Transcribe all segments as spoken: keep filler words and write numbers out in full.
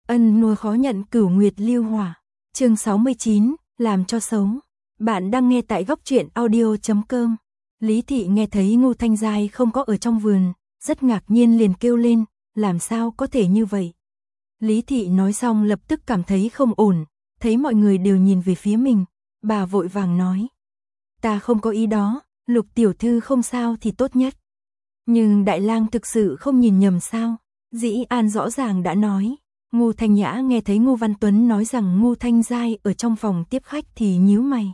Ân nuôi khó nhận cửu nguyệt lưu hỏa. Chương sáu mươi chín, làm cho xấu. Bạn đang nghe tại góc truyện audio chấm com. Lý thị nghe thấy Ngô Thanh Giai không có ở trong vườn, rất ngạc nhiên liền kêu lên, làm sao có thể như vậy? Lý thị nói xong lập tức cảm thấy không ổn, thấy mọi người đều nhìn về phía mình, bà vội vàng nói. Ta không có ý đó, Lục tiểu thư không sao thì tốt nhất. Nhưng Đại Lang thực sự không nhìn nhầm sao? Dĩ An rõ ràng đã nói. Ngô Thanh Nhã nghe thấy Ngô Văn Tuấn nói rằng Ngô Thanh Giai ở trong phòng tiếp khách thì nhíu mày.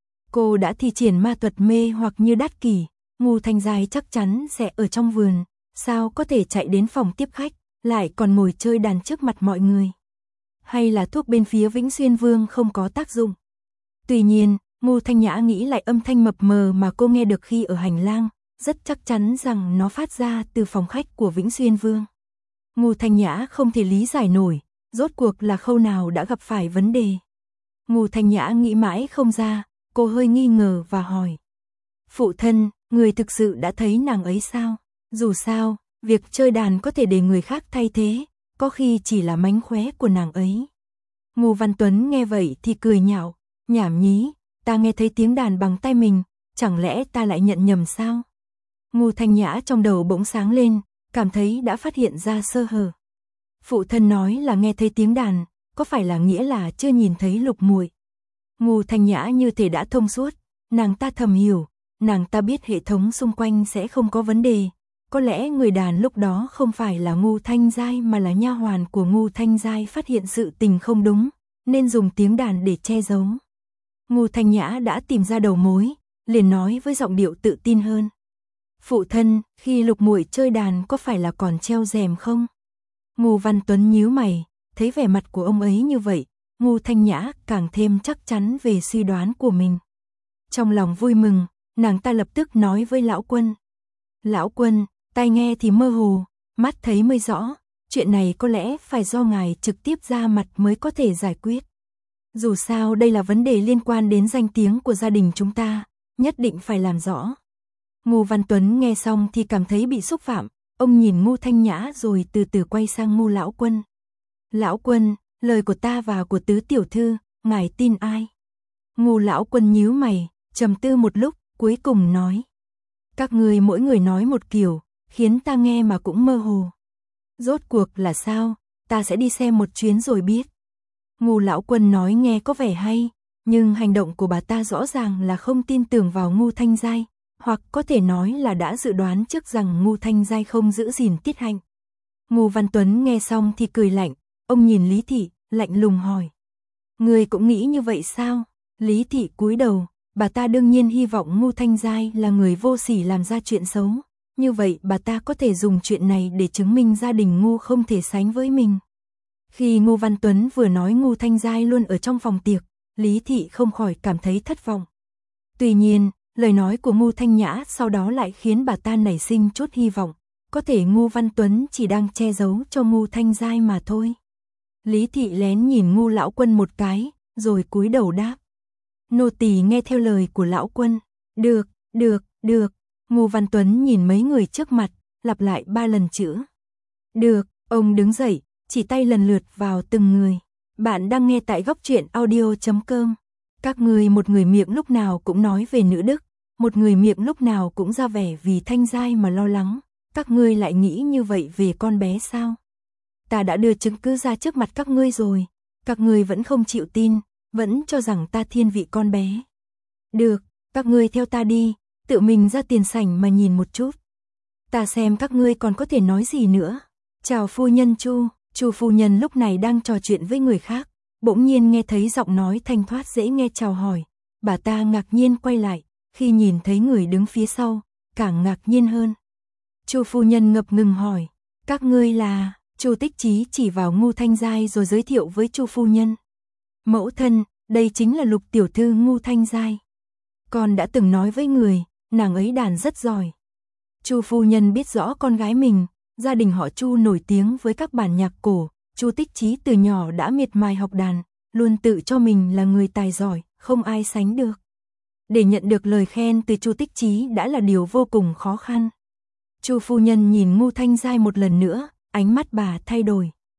Cô đã thi triển ma thuật mê hoặc như đát kỷ, Ngô Thanh Giai chắc chắn sẽ ở trong vườn, sao có thể chạy đến phòng tiếp khách, lại còn ngồi chơi đàn trước mặt mọi người. Hay là thuốc bên phía Vĩnh Xuyên Vương không có tác dụng. Tuy nhiên, Ngô Thanh Nhã nghĩ lại âm thanh mập mờ mà cô nghe được khi ở hành lang, rất chắc chắn rằng nó phát ra từ phòng khách của Vĩnh Xuyên Vương. Ngô Thanh Nhã không thể lý giải nổi, rốt cuộc là khâu nào đã gặp phải vấn đề. Ngô Thanh Nhã nghĩ mãi không ra, cô hơi nghi ngờ và hỏi. Phụ thân, người thực sự đã thấy nàng ấy sao? Dù sao, việc chơi đàn có thể để người khác thay thế, có khi chỉ là mánh khóe của nàng ấy. Ngô Văn Tuấn nghe vậy thì cười nhạo, nhảm nhí, ta nghe thấy tiếng đàn bằng tay mình, chẳng lẽ ta lại nhận nhầm sao? Ngô Thanh Nhã trong đầu bỗng sáng lên, cảm thấy đã phát hiện ra sơ hở. Phụ thân nói là nghe thấy tiếng đàn, có phải là nghĩa là chưa nhìn thấy Lục muội? Ngô Thanh Nhã như thể đã thông suốt, nàng ta thầm hiểu, nàng ta biết hệ thống xung quanh sẽ không có vấn đề, có lẽ người đàn lúc đó không phải là Ngô Thanh Giai mà là nha hoàn của Ngô Thanh Giai phát hiện sự tình không đúng, nên dùng tiếng đàn để che giấu. Ngô Thanh Nhã đã tìm ra đầu mối, liền nói với giọng điệu tự tin hơn. Phụ thân, khi Lục muội chơi đàn có phải là còn treo rèm không? Ngô Văn Tuấn nhíu mày, thấy vẻ mặt của ông ấy như vậy, Ngô Thanh Nhã càng thêm chắc chắn về suy đoán của mình. Trong lòng vui mừng, nàng ta lập tức nói với lão quân. Lão quân, tai nghe thì mơ hồ, mắt thấy mới rõ, chuyện này có lẽ phải do ngài trực tiếp ra mặt mới có thể giải quyết. Dù sao đây là vấn đề liên quan đến danh tiếng của gia đình chúng ta, nhất định phải làm rõ. Ngô Văn Tuấn nghe xong thì cảm thấy bị xúc phạm, ông nhìn Ngô Thanh Nhã rồi từ từ quay sang Ngô lão quân. Lão quân, lời của ta và của tứ tiểu thư, ngài tin ai? Ngô lão quân nhíu mày, trầm tư một lúc, cuối cùng nói. Các người mỗi người nói một kiểu, khiến ta nghe mà cũng mơ hồ. Rốt cuộc là sao, ta sẽ đi xem một chuyến rồi biết. Ngô lão quân nói nghe có vẻ hay, nhưng hành động của bà ta rõ ràng là không tin tưởng vào Ngô Thanh Giai, hoặc có thể nói là đã dự đoán trước rằng Ngô Thanh Giai không giữ gìn tiết hạnh. Ngô Văn Tuấn nghe xong thì cười lạnh, ông nhìn Lý thị, lạnh lùng hỏi. Người cũng nghĩ như vậy sao? Lý thị cúi đầu, bà ta đương nhiên hy vọng Ngô Thanh Giai là người vô sỉ làm ra chuyện xấu. Như vậy bà ta có thể dùng chuyện này để chứng minh gia đình Ngô không thể sánh với mình. Khi Ngô Văn Tuấn vừa nói Ngô Thanh Giai luôn ở trong phòng tiệc, Lý thị không khỏi cảm thấy thất vọng. Tuy nhiên, lời nói của Ngô Thanh Nhã sau đó lại khiến bà ta nảy sinh chút hy vọng, có thể Ngô Văn Tuấn chỉ đang che giấu cho Ngô Thanh Giai mà thôi. Lý thị lén nhìn Ngô lão quân một cái, rồi cúi đầu đáp. Nô tỳ nghe theo lời của lão quân. Được, được, được. Ngô Văn Tuấn nhìn mấy người trước mặt, lặp lại ba lần chữ. Được, ông đứng dậy, chỉ tay lần lượt vào từng người. Bạn đang nghe tại góc truyện audio chấm com. Các người một người miệng lúc nào cũng nói về nữ đức, một người miệng lúc nào cũng ra vẻ vì Thanh Giai mà lo lắng. Các ngươi lại nghĩ như vậy về con bé sao? Ta đã đưa chứng cứ ra trước mặt các ngươi rồi, các ngươi vẫn không chịu tin, vẫn cho rằng ta thiên vị con bé. Được, các ngươi theo ta đi, tự mình ra tiền sảnh mà nhìn một chút. Ta xem các ngươi còn có thể nói gì nữa. Chào phu nhân Chu, Chu phu nhân lúc này đang trò chuyện với người khác, bỗng nhiên nghe thấy giọng nói thanh thoát dễ nghe chào hỏi. Bà ta ngạc nhiên quay lại, khi nhìn thấy người đứng phía sau, càng ngạc nhiên hơn. Chu phu nhân ngập ngừng hỏi, các ngươi là? Chu Tích Chí chỉ vào Ngô Thanh Giai rồi giới thiệu với Chu phu nhân. Mẫu thân, đây chính là Lục tiểu thư Ngô Thanh Giai. Con đã từng nói với người, nàng ấy đàn rất giỏi. Chu phu nhân biết rõ con gái mình, gia đình họ Chu nổi tiếng với các bản nhạc cổ. Chu Tích Chí từ nhỏ đã miệt mài học đàn, luôn tự cho mình là người tài giỏi, không ai sánh được. Để nhận được lời khen từ Chu Tích Chí đã là điều vô cùng khó khăn. Chu phu nhân nhìn Ngô Thanh Giai một lần nữa, ánh mắt bà thay đổi.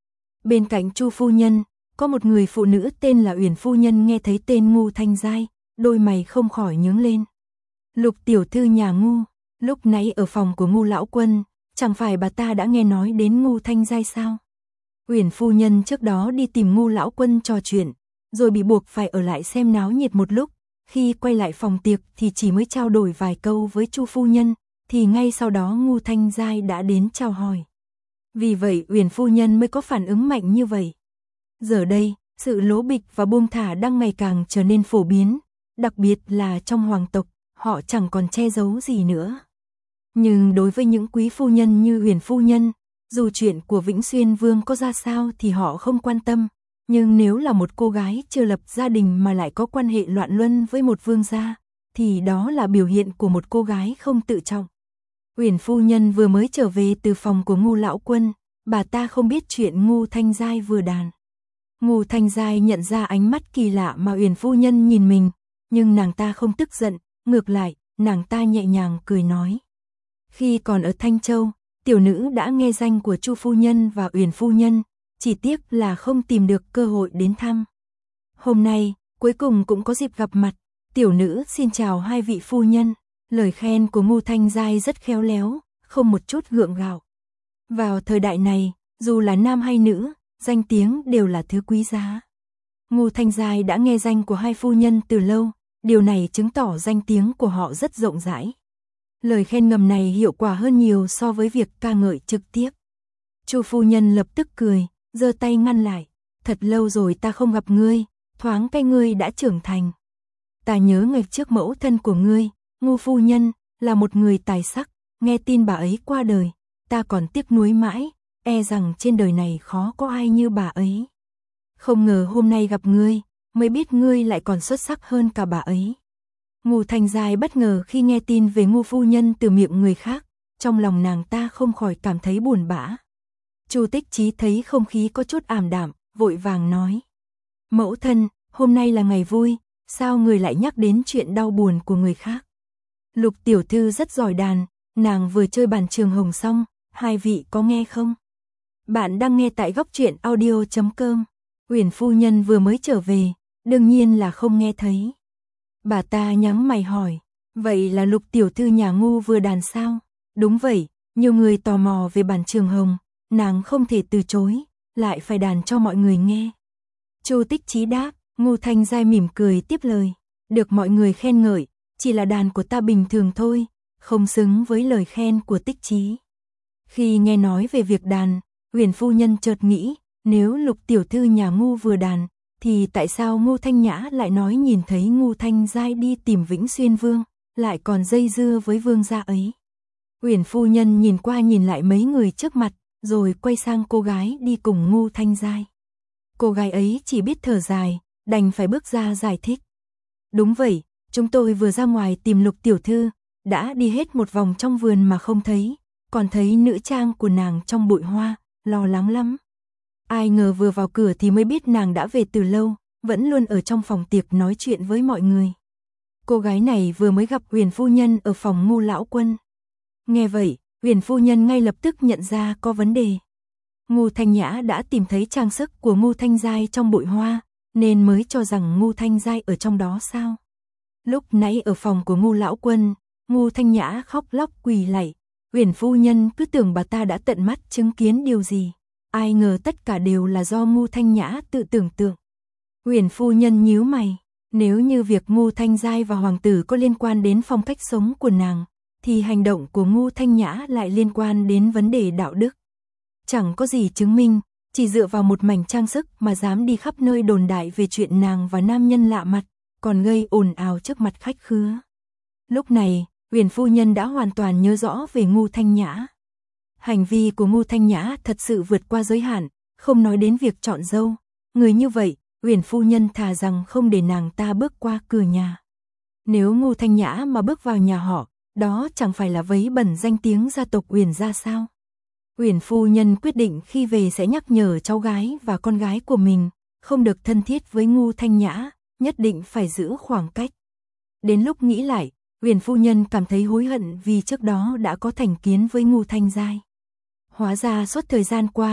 Bên cạnh Chu phu nhân, có một người phụ nữ tên là Uyển phu nhân nghe thấy tên Ngô Thanh Giai, đôi mày không khỏi nhướng lên. Lục tiểu thư nhà Ngô, lúc nãy ở phòng của Ngô lão quân, chẳng phải bà ta đã nghe nói đến Ngô Thanh Giai sao? Uyển phu nhân trước đó đi tìm Ngô lão quân trò chuyện, rồi bị buộc phải ở lại xem náo nhiệt một lúc, khi quay lại phòng tiệc thì chỉ mới trao đổi vài câu với Chu phu nhân, thì ngay sau đó Ngô Thanh Giai đã đến chào hỏi. Vì vậy Uyển phu nhân mới có phản ứng mạnh như vậy. Giờ đây, sự lố bịch và buông thả đang ngày càng trở nên phổ biến, đặc biệt là trong hoàng tộc, họ chẳng còn che giấu gì nữa. Nhưng đối với những quý phu nhân như Uyển phu nhân, dù chuyện của Vĩnh Xuyên Vương có ra sao thì họ không quan tâm, nhưng nếu là một cô gái chưa lập gia đình mà lại có quan hệ loạn luân với một vương gia, thì đó là biểu hiện của một cô gái không tự trọng. Uyển phu nhân vừa mới trở về từ phòng của Ngô lão quân, bà ta không biết chuyện Ngô Thanh Giai vừa đàn. Ngô Thanh Giai nhận ra ánh mắt kỳ lạ mà Uyển phu nhân nhìn mình, nhưng nàng ta không tức giận, ngược lại, nàng ta nhẹ nhàng cười nói. Khi còn ở Thanh Châu, tiểu nữ đã nghe danh của Chu phu nhân và Uyển phu nhân, chỉ tiếc là không tìm được cơ hội đến thăm. Hôm nay, cuối cùng cũng có dịp gặp mặt, tiểu nữ xin chào hai vị phu nhân. Lời khen của Ngô Thanh Giai rất khéo léo, không một chút gượng gạo. Vào thời đại này, dù là nam hay nữ, danh tiếng đều là thứ quý giá. Ngô Thanh Giai đã nghe danh của hai phu nhân từ lâu, điều này chứng tỏ danh tiếng của họ rất rộng rãi. Lời khen ngầm này hiệu quả hơn nhiều so với việc ca ngợi trực tiếp. Chu phu nhân lập tức cười, giơ tay ngăn lại. Thật lâu rồi ta không gặp ngươi, thoáng cái ngươi đã trưởng thành. Ta nhớ ngày trước mẫu thân của ngươi, Ngô phu nhân, là một người tài sắc, nghe tin bà ấy qua đời, ta còn tiếc nuối mãi, e rằng trên đời này khó có ai như bà ấy. Không ngờ hôm nay gặp ngươi, mới biết ngươi lại còn xuất sắc hơn cả bà ấy. Ngô Thanh Giai bất ngờ khi nghe tin về Ngô phu nhân từ miệng người khác, trong lòng nàng ta không khỏi cảm thấy buồn bã. Chu Tích Chí thấy không khí có chút ảm đạm, vội vàng nói. Mẫu thân, hôm nay là ngày vui, sao người lại nhắc đến chuyện đau buồn của người khác? Lục tiểu thư rất giỏi đàn, nàng vừa chơi bàn trường hồng xong, hai vị có nghe không? Bạn đang nghe tại góc truyện audio chấm com. Uyển phu nhân vừa mới trở về, đương nhiên là không nghe thấy. Bà ta nhắm mày hỏi, vậy là Lục tiểu thư nhà Ngô vừa đàn sao? Đúng vậy, nhiều người tò mò về bàn trường hồng, nàng không thể từ chối, lại phải đàn cho mọi người nghe. Chu Tích Chí đáp. Ngô Thanh Giai mỉm cười tiếp lời, được mọi người khen ngợi, chỉ là đàn của ta bình thường thôi, không xứng với lời khen của Tích Chí. Khi nghe nói về việc đàn, Uyển phu nhân chợt nghĩ, nếu Lục tiểu thư nhà Ngô vừa đàn, thì tại sao Ngô Thanh Nhã lại nói nhìn thấy Ngô Thanh Giai đi tìm Vĩnh Xuyên Vương, lại còn dây dưa với vương gia ấy. Uyển phu nhân nhìn qua nhìn lại mấy người trước mặt, rồi quay sang cô gái đi cùng Ngô Thanh Giai. Cô gái ấy chỉ biết thở dài, đành phải bước ra giải thích. Đúng vậy, chúng tôi vừa ra ngoài tìm Lục tiểu thư, đã đi hết một vòng trong vườn mà không thấy, còn thấy nữ trang của nàng trong bụi hoa, lo lắng lắm. Ai ngờ vừa vào cửa thì mới biết nàng đã về từ lâu, vẫn luôn ở trong phòng tiệc nói chuyện với mọi người. Cô gái này vừa mới gặp Uyển phu nhân ở phòng Ngô lão quân. Nghe vậy, Uyển phu nhân ngay lập tức nhận ra có vấn đề. Ngô Thanh Nhã đã tìm thấy trang sức của Ngô Thanh Giai trong bụi hoa, nên mới cho rằng Ngô Thanh Giai ở trong đó sao? Lúc nãy ở phòng của Ngô lão quân, Ngô Thanh Nhã khóc lóc quỳ lạy, Uyển phu nhân cứ tưởng bà ta đã tận mắt chứng kiến điều gì, ai ngờ tất cả đều là do Ngô Thanh Nhã tự tưởng tượng. Uyển phu nhân nhíu mày, nếu như việc Ngô Thanh Giai và hoàng tử có liên quan đến phong cách sống của nàng, thì hành động của Ngô Thanh Nhã lại liên quan đến vấn đề đạo đức. Chẳng có gì chứng minh, chỉ dựa vào một mảnh trang sức mà dám đi khắp nơi đồn đại về chuyện nàng và nam nhân lạ mặt, còn gây ồn ào trước mặt khách khứa. Lúc này, Uyển phu nhân đã hoàn toàn nhớ rõ về Ngô Thanh Nhã. Hành vi của Ngô Thanh Nhã thật sự vượt qua giới hạn, không nói đến việc chọn dâu. Người như vậy, Uyển phu nhân thà rằng không để nàng ta bước qua cửa nhà. Nếu Ngô Thanh Nhã mà bước vào nhà họ, đó chẳng phải là vấy bẩn danh tiếng gia tộc Uyển gia sao? Uyển phu nhân quyết định khi về sẽ nhắc nhở cháu gái và con gái của mình, không được thân thiết với Ngô Thanh Nhã, nhất định phải giữ khoảng cách. Đến lúc nghĩ lại, Uyển phu nhân cảm thấy hối hận vì trước đó đã có thành kiến với Ngô Thanh Giai. Hóa ra suốt thời gian qua,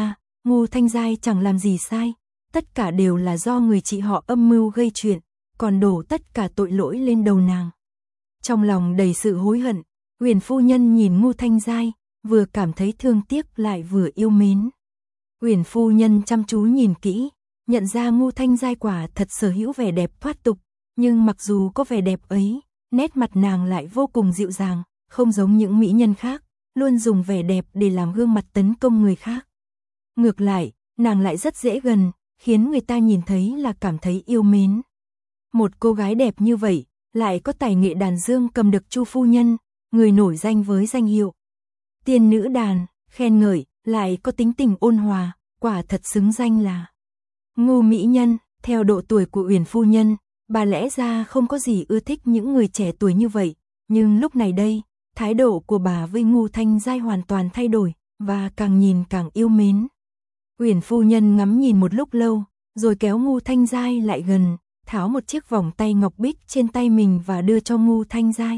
Ngô Thanh Giai chẳng làm gì sai, tất cả đều là do người chị họ âm mưu gây chuyện, còn đổ tất cả tội lỗi lên đầu nàng. Trong lòng đầy sự hối hận, Uyển phu nhân nhìn Ngô Thanh Giai, vừa cảm thấy thương tiếc lại vừa yêu mến. Uyển phu nhân chăm chú nhìn kỹ, nhận ra Ngô Thanh Giai quả thật sở hữu vẻ đẹp thoát tục, nhưng mặc dù có vẻ đẹp ấy, nét mặt nàng lại vô cùng dịu dàng, không giống những mỹ nhân khác, luôn dùng vẻ đẹp để làm gương mặt tấn công người khác. Ngược lại, nàng lại rất dễ gần, khiến người ta nhìn thấy là cảm thấy yêu mến. Một cô gái đẹp như vậy, lại có tài nghệ đàn dương cầm được Chu phu nhân, người nổi danh với danh hiệu tiên nữ đàn, khen ngợi, lại có tính tình ôn hòa, quả thật xứng danh là Ngô mỹ nhân. Theo độ tuổi của Uyển phu nhân, bà lẽ ra không có gì ưa thích những người trẻ tuổi như vậy, nhưng lúc này đây, thái độ của bà với Ngô Thanh Giai hoàn toàn thay đổi, và càng nhìn càng yêu mến. Uyển phu nhân ngắm nhìn một lúc lâu, rồi kéo Ngô Thanh Giai lại gần, tháo một chiếc vòng tay ngọc bích trên tay mình và đưa cho Ngô Thanh Giai.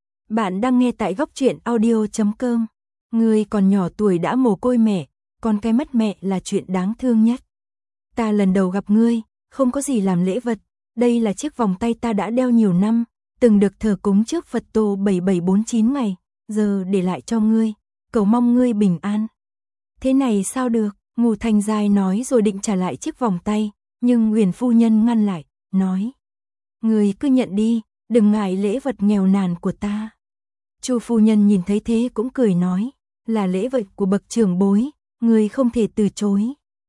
Bạn đang nghe tại góc truyện audio chấm com. Ngươi còn nhỏ tuổi đã mồ côi mẹ, còn cái mất mẹ là chuyện đáng thương nhất. Ta lần đầu gặp ngươi, không có gì làm lễ vật, đây là chiếc vòng tay ta đã đeo nhiều năm, từng được thờ cúng trước Phật tổ bảy bảy bốn chín ngày, giờ để lại cho ngươi, cầu mong ngươi bình an. Thế này sao được, Ngô Thanh Giai nói rồi định trả lại chiếc vòng tay, nhưng Uyển phu nhân ngăn lại, nói: Ngươi cứ nhận đi, đừng ngại lễ vật nghèo nàn của ta. Chu phu nhân nhìn thấy thế cũng cười nói: Là lễ vật của bậc trưởng bối, ngươi không thể từ chối.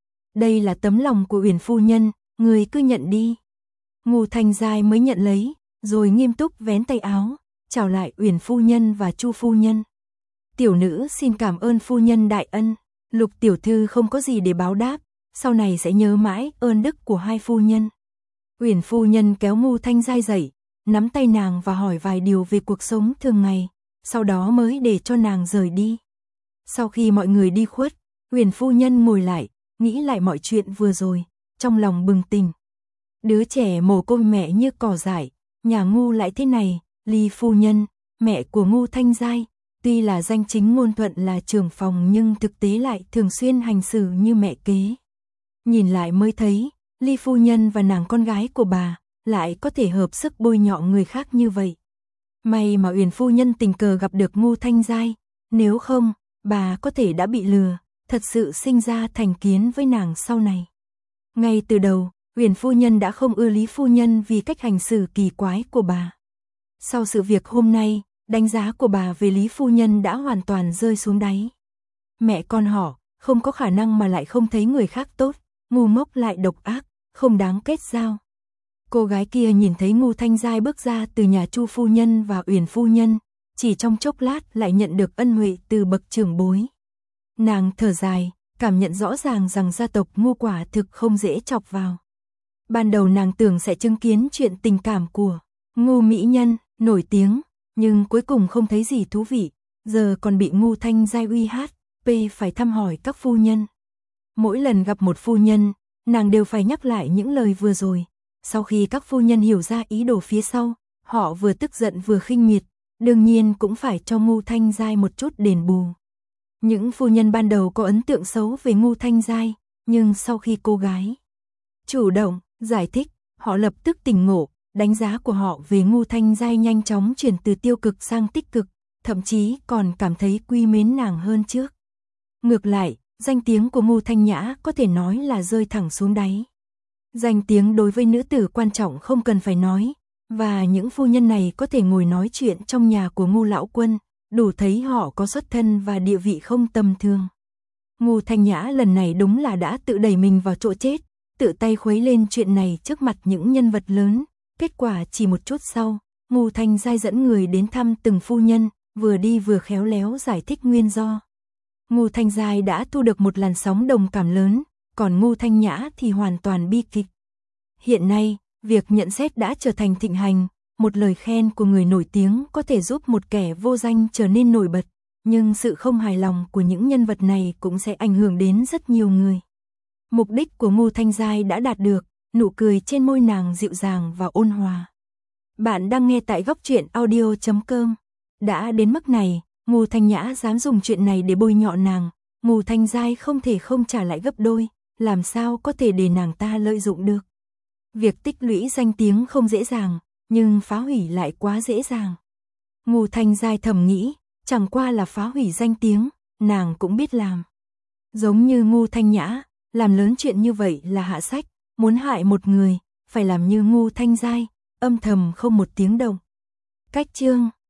Đây là tấm lòng của Uyển phu nhân, ngươi cứ nhận đi. Ngô Thanh Giai mới nhận lấy, rồi nghiêm túc vén tay áo, chào lại Uyển phu nhân và Chu phu nhân. Tiểu nữ xin cảm ơn phu nhân đại ân, Lục tiểu thư không có gì để báo đáp, sau này sẽ nhớ mãi ơn đức của hai phu nhân. Uyển phu nhân kéo Ngô Thanh Giai dậy, nắm tay nàng và hỏi vài điều về cuộc sống thường ngày, sau đó mới để cho nàng rời đi. Sau khi mọi người đi khuất, Uyển phu nhân ngồi lại, nghĩ lại mọi chuyện vừa rồi, trong lòng bừng tỉnh. Đứa trẻ mồ côi mẹ như cỏ dại, nhà Ngô lại thế này. Ly phu nhân, mẹ của Ngô Thanh Giai, tuy là danh chính ngôn thuận là trưởng phòng nhưng thực tế lại thường xuyên hành xử như mẹ kế. Nhìn lại mới thấy, Ly phu nhân và nàng con gái của bà lại có thể hợp sức bôi nhọ người khác như vậy. May mà Uyển phu nhân tình cờ gặp được Ngô Thanh Giai, nếu không, bà có thể đã bị lừa, thật sự sinh ra thành kiến với nàng sau này. Ngay từ đầu, Uyển phu nhân đã không ưa Lý phu nhân vì cách hành xử kỳ quái của bà. Sau sự việc hôm nay, đánh giá của bà về Lý phu nhân đã hoàn toàn rơi xuống đáy. Mẹ con họ, không có khả năng mà lại không thấy người khác tốt, ngu ngốc lại độc ác, không đáng kết giao. Cô gái kia nhìn thấy Ngô Thanh Giai bước ra từ nhà Chu phu nhân và Uyển phu nhân, chỉ trong chốc lát lại nhận được ân huệ từ bậc trưởng bối. Nàng thở dài, cảm nhận rõ ràng rằng gia tộc Ngô quả thực không dễ chọc vào. Ban đầu nàng tưởng sẽ chứng kiến chuyện tình cảm của Ngô mỹ nhân nổi tiếng, nhưng cuối cùng không thấy gì thú vị, giờ còn bị Ngô Thanh Giai uy hát, p phải thăm hỏi các phu nhân. Mỗi lần gặp một phu nhân, nàng đều phải nhắc lại những lời vừa rồi. Sau khi các phu nhân hiểu ra ý đồ phía sau, họ vừa tức giận vừa khinh miệt, đương nhiên cũng phải cho Ngô Thanh Giai một chút đền bù. Những phu nhân ban đầu có ấn tượng xấu về Ngô Thanh Giai, nhưng sau khi cô gái chủ động giải thích, họ lập tức tỉnh ngộ, đánh giá của họ về Ngô Thanh Giai nhanh chóng chuyển từ tiêu cực sang tích cực, thậm chí còn cảm thấy quý mến nàng hơn trước. Ngược lại, danh tiếng của Ngô Thanh Nhã có thể nói là rơi thẳng xuống đáy. Danh tiếng đối với nữ tử quan trọng không cần phải nói, và những phu nhân này có thể ngồi nói chuyện trong nhà của Ngô lão quân, đủ thấy họ có xuất thân và địa vị không tầm thường. Ngô Thanh Nhã lần này đúng là đã tự đẩy mình vào chỗ chết, tự tay khuấy lên chuyện này trước mặt những nhân vật lớn. Kết quả chỉ một chút sau, Ngô Thanh Giai dẫn người đến thăm từng phu nhân, vừa đi vừa khéo léo giải thích nguyên do. Ngô Thanh Giai đã thu được một làn sóng đồng cảm lớn, còn Ngô Thanh Nhã thì hoàn toàn bi kịch. Hiện nay, việc nhận xét đã trở thành thịnh hành, một lời khen của người nổi tiếng có thể giúp một kẻ vô danh trở nên nổi bật, nhưng sự không hài lòng của những nhân vật này cũng sẽ ảnh hưởng đến rất nhiều người. Mục đích của Ngô Thanh Giai đã đạt được, nụ cười trên môi nàng dịu dàng và ôn hòa. Bạn đang nghe tại góc truyện audio chấm com. Đã đến mức này, Ngô Thanh Nhã dám dùng chuyện này để bôi nhọ nàng, Ngô Thanh Giai không thể không trả lại gấp đôi, làm sao có thể để nàng ta lợi dụng được. Việc tích lũy danh tiếng không dễ dàng, nhưng phá hủy lại quá dễ dàng. Ngô Thanh Giai thầm nghĩ, chẳng qua là phá hủy danh tiếng, nàng cũng biết làm. Giống như Ngô Thanh Nhã, làm lớn chuyện như vậy là hạ sách, muốn hại một người, phải làm như Ngô Thanh Giai, âm thầm không một tiếng động. Cách chương